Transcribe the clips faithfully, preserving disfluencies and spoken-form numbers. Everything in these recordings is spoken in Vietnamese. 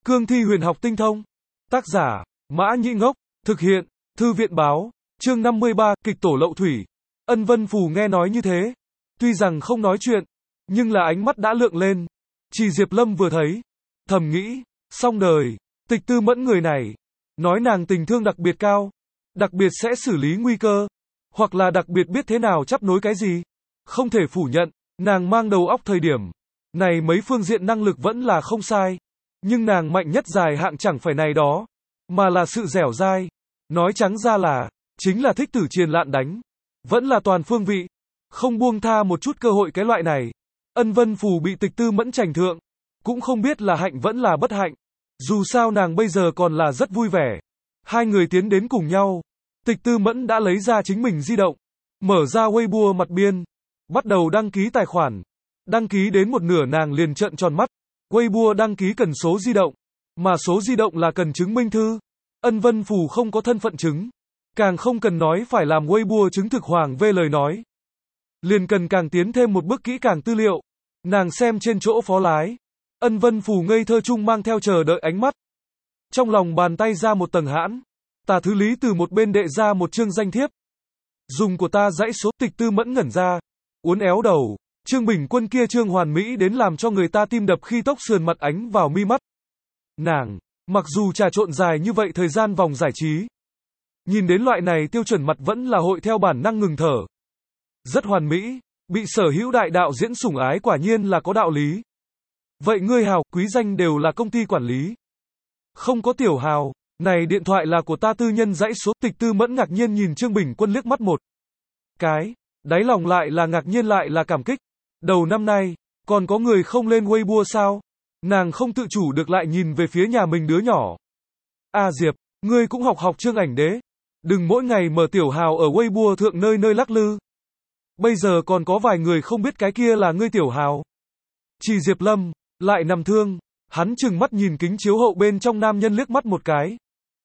Cương thi huyền học tinh thông. Tác giả, Mã Nhĩ Ngốc. Thực hiện, Thư viện báo. Chương năm mươi ba, kịch tổ Lậu Thủy. Ân Vân Phù nghe nói như thế. Tuy rằng không nói chuyện, nhưng là ánh mắt đã lượng lên. Chỉ Diệp Lâm vừa thấy, thầm nghĩ, xong đời, Tịch Tư Mẫn người này. Nói nàng tình thương đặc biệt cao, đặc biệt sẽ xử lý nguy cơ, hoặc là đặc biệt biết thế nào chấp nối cái gì. Không thể phủ nhận, nàng mang đầu óc thời điểm này mấy phương diện năng lực vẫn là không sai. Nhưng nàng mạnh nhất dài hạng chẳng phải này đó, mà là sự dẻo dai. Nói trắng ra là, chính là thích tử triền lạn đánh. Vẫn là toàn phương vị, không buông tha một chút cơ hội cái loại này. Ân Vân Phù bị Tịch Tư Mẫn trành thượng, cũng không biết là hạnh vẫn là bất hạnh. Dù sao nàng bây giờ còn là rất vui vẻ. Hai người tiến đến cùng nhau. Tịch Tư Mẫn đã lấy ra chính mình di động, mở ra Weibo mặt biên, bắt đầu đăng ký tài khoản. Đăng ký đến một nửa nàng liền trợn tròn mắt. Weibo đăng ký cần số di động, mà số di động là cần chứng minh thư. Ân Vân Phù không có thân phận chứng, càng không cần nói phải làm Weibo chứng thực hoàng về lời nói. Liền cần càng tiến thêm một bước kỹ càng tư liệu. Nàng xem trên chỗ phó lái. Ân Vân Phù ngây thơ chung mang theo chờ đợi ánh mắt. Trong lòng bàn tay ra một tầng hãn. Tả Thứ Lý từ một bên đệ ra một chương danh thiếp. Dùng của ta dãy số. Tịch Tư Mẫn ngẩn ra, uốn éo đầu. Trương Bình Quân kia trương hoàn mỹ đến làm cho người ta tim đập khi tóc sườn mặt ánh vào mi mắt. Nàng, mặc dù trà trộn dài như vậy thời gian vòng giải trí, nhìn đến loại này tiêu chuẩn mặt vẫn là hội theo bản năng ngừng thở. Rất hoàn mỹ, bị sở hữu đại đạo diễn sủng ái quả nhiên là có đạo lý. Vậy ngươi Hào, quý danh đều là công ty quản lý. Không có tiểu Hào, này điện thoại là của ta tư nhân dãy số. Tịch Tư Mẫn ngạc nhiên nhìn Trương Bình Quân liếc mắt một cái, đáy lòng lại là ngạc nhiên lại là cảm kích. Đầu năm nay, còn có người không lên Weibo sao? Nàng không tự chủ được lại nhìn về phía nhà mình đứa nhỏ. A Diệp, ngươi cũng học học Trương Ảnh Đế. Đừng mỗi ngày mở tiểu Hào ở Weibo thượng nơi nơi lắc lư. Bây giờ còn có vài người không biết cái kia là ngươi tiểu Hào. Chỉ Diệp Lâm, lại nằm thương. Hắn chừng mắt nhìn kính chiếu hậu bên trong nam nhân liếc mắt một cái.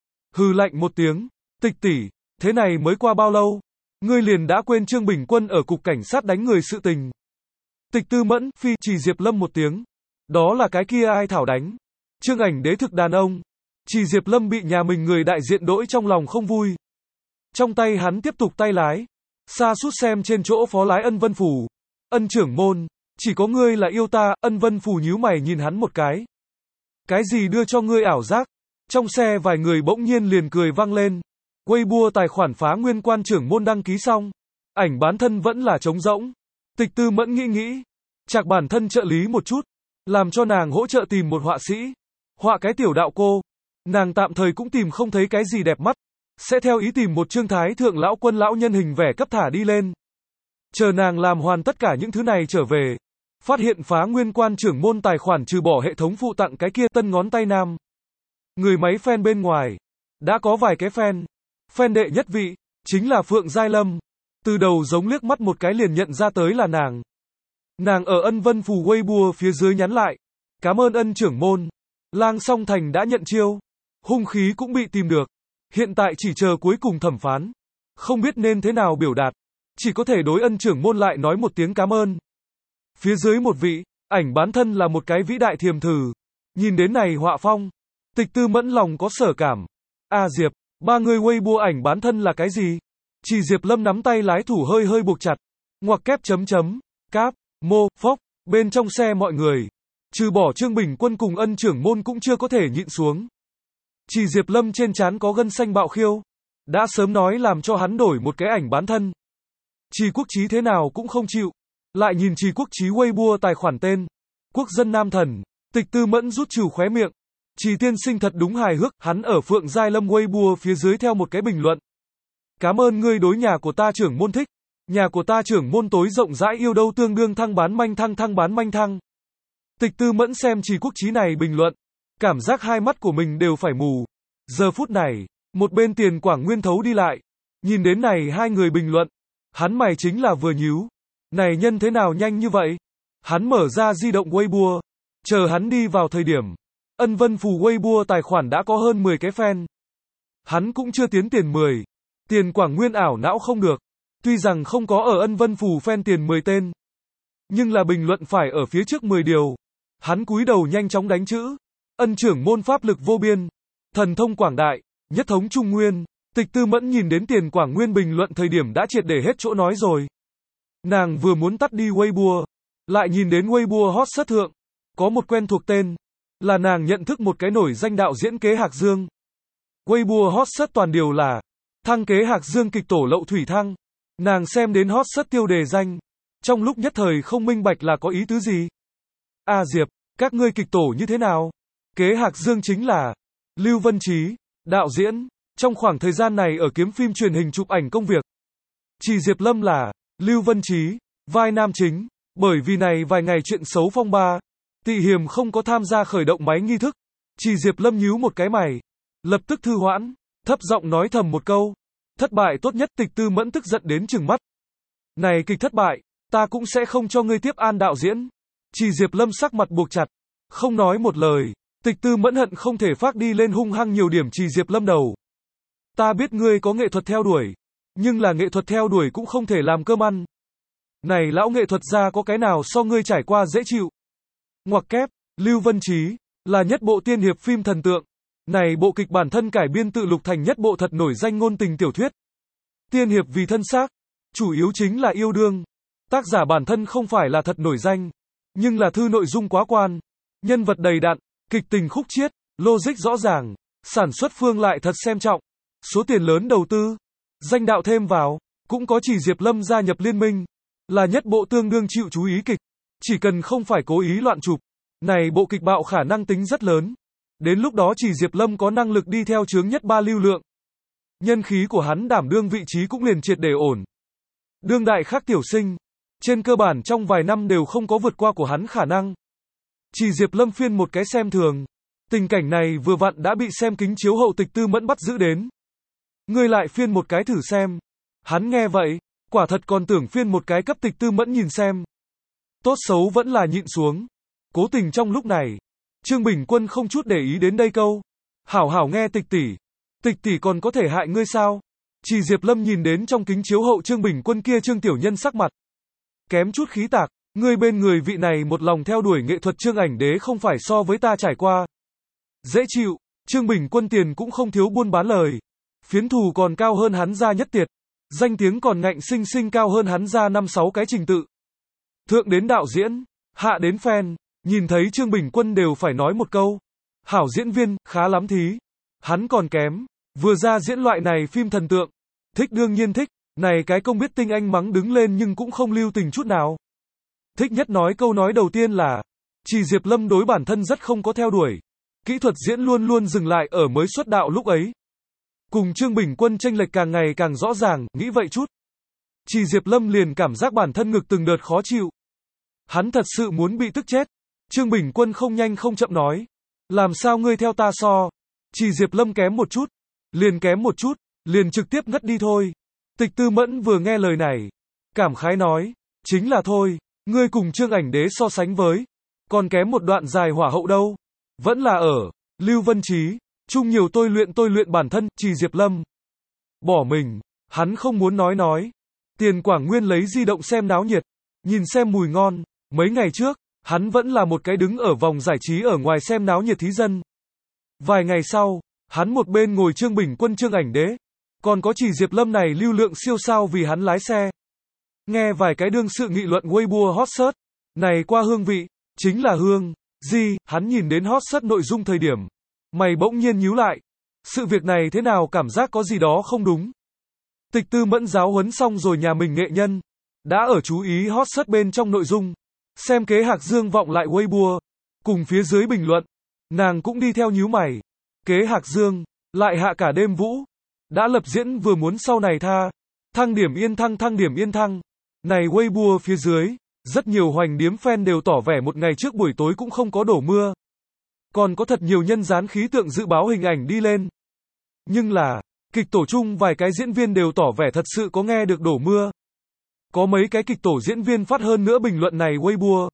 Hừ lạnh một tiếng. Tịch tỷ, thế này mới qua bao lâu? Ngươi liền đã quên Trương Bình Quân ở cục cảnh sát đánh người sự tình. Tịch Tư Mẫn, phi, Chỉ Diệp Lâm một tiếng. Đó là cái kia ai thảo đánh? Trương Ảnh Đế thực đàn ông. Chỉ Diệp Lâm bị nhà mình người đại diện đỗi trong lòng không vui. Trong tay hắn tiếp tục tay lái. Xa sút xem trên chỗ phó lái Ân Vân Phù. Ân trưởng môn, chỉ có ngươi là yêu ta. Ân Vân Phù nhíu mày nhìn hắn một cái. Cái gì đưa cho ngươi ảo giác? Trong xe vài người bỗng nhiên liền cười vang lên. Weibo tài khoản phá nguyên quan trưởng môn đăng ký xong. Ảnh bán thân vẫn là trống rỗng. Tịch Tư Mẫn nghĩ nghĩ, chạc bản thân trợ lý một chút, làm cho nàng hỗ trợ tìm một họa sĩ, họa cái tiểu đạo cô. Nàng tạm thời cũng tìm không thấy cái gì đẹp mắt, sẽ theo ý tìm một trương thái thượng lão quân lão nhân hình vẽ cấp thả đi lên. Chờ nàng làm hoàn tất cả những thứ này trở về, phát hiện phá nguyên quan trưởng môn tài khoản trừ bỏ hệ thống phụ tặng cái kia tân ngón tay nam. Người máy fan bên ngoài, đã có vài cái fan. Fan đệ nhất vị, chính là Phượng Giai Lâm. Từ đầu giống liếc mắt một cái liền nhận ra tới là nàng. Nàng ở Ân Vân Phù Weibo phía dưới nhắn lại. Cảm ơn Ân trưởng môn. Lang Song Thành đã nhận chiêu. Hung khí cũng bị tìm được. Hiện tại chỉ chờ cuối cùng thẩm phán. Không biết nên thế nào biểu đạt. Chỉ có thể đối Ân trưởng môn lại nói một tiếng cảm ơn. Phía dưới một vị, ảnh bán thân là một cái vĩ đại thiềm thử. Nhìn đến này họa phong. Tịch Tư Mẫn lòng có sở cảm. A Diệp, ba người Weibo ảnh bán thân là cái gì? Chỉ Diệp Lâm nắm tay lái thủ hơi hơi buộc chặt. Ngoặc kép chấm chấm. Cáp, mô, phốc. Bên trong xe mọi người, trừ bỏ Trương Bình Quân cùng Ân trưởng môn cũng chưa có thể nhịn xuống. Chỉ Diệp Lâm trên trán có gân xanh bạo khiêu. Đã sớm nói làm cho hắn đổi một cái ảnh bán thân. Trì Quốc Chí thế nào cũng không chịu. Lại nhìn Trì Quốc Chí Weibo tài khoản tên. Quốc dân nam thần. Tịch Tư Mẫn rút trừ khóe miệng. Trì tiên sinh thật đúng hài hước. Hắn ở Phượng Giai Lâm Weibo phía dưới theo một cái bình luận. Cảm ơn ngươi đối nhà của ta trưởng môn thích. Nhà của ta trưởng môn tối rộng rãi yêu đâu tương đương thăng bán manh thăng thăng bán manh thăng. Tịch Tư Mẫn xem Trì Quốc Chí này bình luận. Cảm giác hai mắt của mình đều phải mù. Giờ phút này, một bên Tiền Quảng Nguyên thấu đi lại. Nhìn đến này hai người bình luận. Hắn mày chính là vừa nhíu. Này nhân thế nào nhanh như vậy? Hắn mở ra di động Weibo. Chờ hắn đi vào thời điểm. Ân Vân Phù Weibo tài khoản đã có hơn mười cái fan. Hắn cũng chưa tiến tiền mười. Tiền Quảng Nguyên ảo não không được. Tuy rằng không có ở Ân Vân Phù fan tiền mười tên. Nhưng là bình luận phải ở phía trước mười điều. Hắn cúi đầu nhanh chóng đánh chữ. ân trưởng môn pháp lực vô biên, thần thông quảng đại, nhất thống trung nguyên. Tịch Tư Mẫn nhìn đến Tiền Quảng Nguyên bình luận thời điểm đã triệt để hết chỗ nói rồi. Nàng vừa muốn tắt đi Weibo, lại nhìn đến Weibo hot search thượng, có một quen thuộc tên, là nàng nhận thức một cái nổi danh đạo diễn Kế Hạc Dương. Weibo hot search toàn điều là thăng Kế Hạc Dương kịch tổ Lậu Thủy Thăng. Nàng xem đến hot search tiêu đề danh, trong lúc nhất thời không minh bạch là có ý tứ gì. A Diệp, các ngươi kịch tổ như thế nào? Kế Hạc Dương chính là Lưu Vân Trí, đạo diễn, trong khoảng thời gian này ở kiếm phim truyền hình chụp ảnh công việc. Chỉ Diệp Lâm là Lưu Vân Trí, vai nam chính, bởi vì này vài ngày chuyện xấu phong ba, Tị Hiềm không có tham gia khởi động máy nghi thức. Chỉ Diệp Lâm nhíu một cái mày, lập tức thư hoãn, thấp giọng nói thầm một câu, thất bại tốt nhất. Tịch Tư Mẫn tức giận đến trừng mắt. Này kịch thất bại, ta cũng sẽ không cho ngươi tiếp an đạo diễn. Chỉ Diệp Lâm sắc mặt buộc chặt, không nói một lời. Tịch Tư Mẫn hận không thể phát đi lên hung hăng nhiều điểm Chỉ Diệp Lâm đầu. Ta biết ngươi có nghệ thuật theo đuổi, nhưng là nghệ thuật theo đuổi cũng không thể làm cơm ăn. Này lão nghệ thuật gia có cái nào so ngươi trải qua dễ chịu. Ngoặc kép, Lưu Vân Trí, là nhất bộ tiên hiệp phim thần tượng. Này bộ kịch bản thân cải biên tự lục thành nhất bộ thật nổi danh ngôn tình tiểu thuyết. Tiên hiệp vì thân xác, chủ yếu chính là yêu đương. Tác giả bản thân không phải là thật nổi danh, nhưng là thư nội dung quá quan, nhân vật đầy đặn, kịch tình khúc chiết, logic rõ ràng, sản xuất phương lại thật xem trọng, số tiền lớn đầu tư, danh đạo thêm vào, cũng có Chỉ Diệp Lâm gia nhập liên minh, là nhất bộ tương đương chịu chú ý kịch, chỉ cần không phải cố ý loạn chụp, này bộ kịch bạo khả năng tính rất lớn. Đến lúc đó Chỉ Diệp Lâm có năng lực đi theo chướng nhất ba lưu lượng. Nhân khí của hắn đảm đương vị trí cũng liền triệt để ổn. Đương đại khác tiểu sinh, trên cơ bản trong vài năm đều không có vượt qua của hắn khả năng. Chỉ Diệp Lâm phiên một cái xem thường. Tình cảnh này vừa vặn đã bị xem kính chiếu hậu Tịch Tư Mẫn bắt giữ đến. Ngươi lại phiên một cái thử xem. Hắn nghe vậy, quả thật còn tưởng phiên một cái cấp Tịch Tư Mẫn nhìn xem. Tốt xấu vẫn là nhịn xuống. Cố tình trong lúc này, Trương Bình Quân không chút để ý đến đây câu. Hảo hảo nghe Tịch tỷ, Tịch tỷ còn có thể hại ngươi sao? Chỉ Diệp Lâm nhìn đến trong kính chiếu hậu Trương Bình Quân kia Trương tiểu nhân sắc mặt kém chút khí tạc, ngươi bên người vị này một lòng theo đuổi nghệ thuật Trương ảnh đế không phải so với ta trải qua dễ chịu. Trương Bình Quân tiền cũng không thiếu buôn bán lời, phiến thù còn cao hơn hắn ra nhất tiệt, danh tiếng còn ngạnh sinh sinh cao hơn hắn ra năm sáu cái trình tự. Thượng đến đạo diễn, hạ đến fan, nhìn thấy Trương Bình Quân đều phải nói một câu, hảo diễn viên, khá lắm thí. Hắn còn kém, vừa ra diễn loại này phim thần tượng, thích đương nhiên thích, này cái công biết tinh anh mắng đứng lên nhưng cũng không lưu tình chút nào. Thích nhất nói câu nói đầu tiên là, Chỉ Diệp Lâm đối bản thân rất không có theo đuổi, kỹ thuật diễn luôn luôn dừng lại ở mới xuất đạo lúc ấy. Cùng Trương Bình Quân chênh lệch càng ngày càng rõ ràng, nghĩ vậy chút. Chỉ Diệp Lâm liền cảm giác bản thân ngực từng đợt khó chịu. Hắn thật sự muốn bị tức chết. Trương Bình Quân không nhanh không chậm nói, làm sao ngươi theo ta so? Chỉ Diệp Lâm kém một chút, liền kém một chút, liền trực tiếp ngất đi thôi. Tịch Tư Mẫn vừa nghe lời này, cảm khái nói, chính là thôi, ngươi cùng Trương ảnh đế so sánh với, còn kém một đoạn dài hỏa hậu đâu. Vẫn là ở, Lưu Vân Trí, chung nhiều tôi luyện tôi luyện bản thân. Chỉ Diệp Lâm bỏ mình, hắn không muốn nói nói. Tiền Quảng Nguyên lấy di động xem náo nhiệt, nhìn xem mùi ngon. Mấy ngày trước, hắn vẫn là một cái đứng ở vòng giải trí ở ngoài xem náo nhiệt thí dân. Vài ngày sau, hắn một bên ngồi Trương Bình Quân Trương ảnh đế, còn có Chỉ Diệp Lâm này lưu lượng siêu sao vì hắn lái xe. Nghe vài cái đương sự nghị luận Weibo hot search, này qua hương vị, chính là hương, gì, hắn nhìn đến hot search nội dung thời điểm, mày bỗng nhiên nhíu lại. Sự việc này thế nào cảm giác có gì đó không đúng. Tịch Tư Mẫn giáo huấn xong rồi nhà mình nghệ nhân, đã ở chú ý hot search bên trong nội dung, xem Kế Hạc Dương vọng lại Weibo, cùng phía dưới bình luận, nàng cũng đi theo nhíu mày. Kế Hạc Dương, lại hạ cả đêm vũ, đã lập diễn vừa muốn sau này tha, thăng điểm yên thăng thăng điểm yên thăng. Này Weibo phía dưới, rất nhiều hoành điếm fan đều tỏ vẻ một ngày trước buổi tối cũng không có đổ mưa. Còn có thật nhiều nhân dán khí tượng dự báo hình ảnh đi lên. Nhưng là, kịch tổ chung vài cái diễn viên đều tỏ vẻ thật sự có nghe được đổ mưa. Có mấy cái kịch tổ diễn viên phát hơn nữa bình luận này Weibo.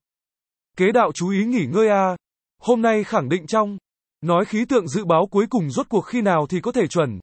Kế đạo chú ý nghỉ ngơi a. Hôm nay khẳng định trong. Nói khí tượng dự báo cuối cùng rốt cuộc khi nào thì có thể chuẩn.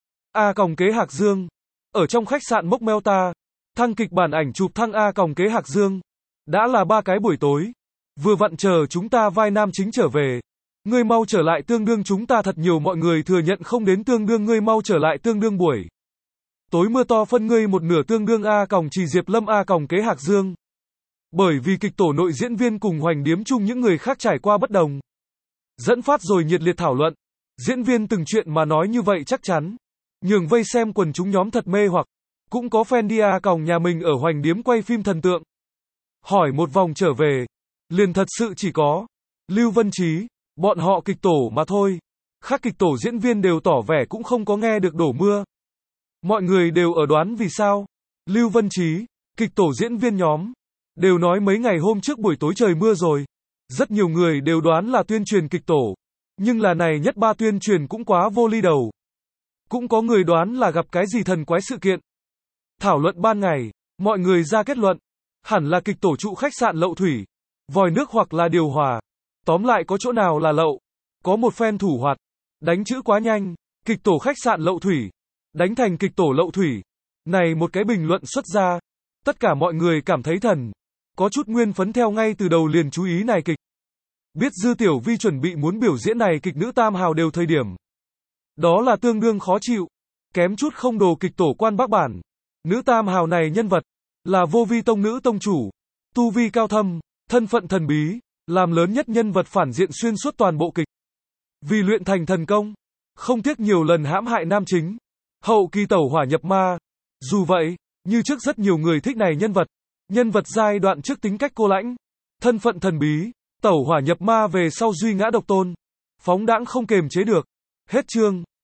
A còng Kế Hạc Dương. Ở trong khách sạn Mốc Melta. Thăng kịch bản ảnh chụp thăng A còng Kế Hạc Dương. Đã là ba cái buổi tối. Vừa vặn chờ chúng ta vai nam chính trở về. Ngươi mau trở lại tương đương chúng ta thật nhiều mọi người thừa nhận không đến tương đương ngươi mau trở lại tương đương buổi. Tối mưa to phân ngươi một nửa tương đương A còng trì Diệp Lâm A còng kế Hạc Dương. Bởi vì kịch tổ nội diễn viên cùng hoành điếm chung những người khác trải qua bất đồng. Dẫn phát rồi nhiệt liệt thảo luận. Diễn viên từng chuyện mà nói như vậy chắc chắn. Nhường vây xem quần chúng nhóm thật mê hoặc. Cũng có fan đi A còng nhà mình ở hoành điếm quay phim thần tượng. Hỏi một vòng trở về. Liền thật sự chỉ có Lưu Vân Trí, bọn họ kịch tổ mà thôi. Khác kịch tổ diễn viên đều tỏ vẻ cũng không có nghe được đổ mưa. Mọi người đều ở đoán vì sao. Lưu Vân Trí, kịch tổ diễn viên nhóm, đều nói mấy ngày hôm trước buổi tối trời mưa rồi. Rất nhiều người đều đoán là tuyên truyền kịch tổ. Nhưng là này nhất ba tuyên truyền cũng quá vô ly đầu. Cũng có người đoán là gặp cái gì thần quái sự kiện. Thảo luận ban ngày, mọi người ra kết luận. Hẳn là kịch tổ trụ khách sạn lậu thủy, vòi nước hoặc là điều hòa. Tóm lại có chỗ nào là lậu. Có một fan thủ hoạt. Đánh chữ quá nhanh. Kịch tổ khách sạn lậu thủy. Đánh thành kịch tổ lậu thủy. Này một cái bình luận xuất ra. Tất cả mọi người cảm thấy thần. Có chút nguyên phấn theo ngay từ đầu liền chú ý này kịch. Biết Dư Tiểu Vi chuẩn bị muốn biểu diễn này kịch nữ tam hào đều thời điểm. Đó là tương đương khó chịu. Kém chút không đồ kịch tổ quan bác bản. Nữ tam hào này nhân vật. Là vô vi tông nữ tông chủ. Tu vi cao thâm. Thân phận thần bí. Làm lớn nhất nhân vật phản diện xuyên suốt toàn bộ kịch. Vì luyện thành thần công. Không tiếc nhiều lần hãm hại nam chính. Hậu kỳ tẩu hỏa nhập ma. Dù vậy, như trước rất nhiều người thích này nhân vật. Nhân vật giai đoạn trước tính cách cô lãnh. Thân phận thần bí. Tẩu hỏa nhập ma về sau duy ngã độc tôn. Phóng đãng không kềm chế được. Hết chương.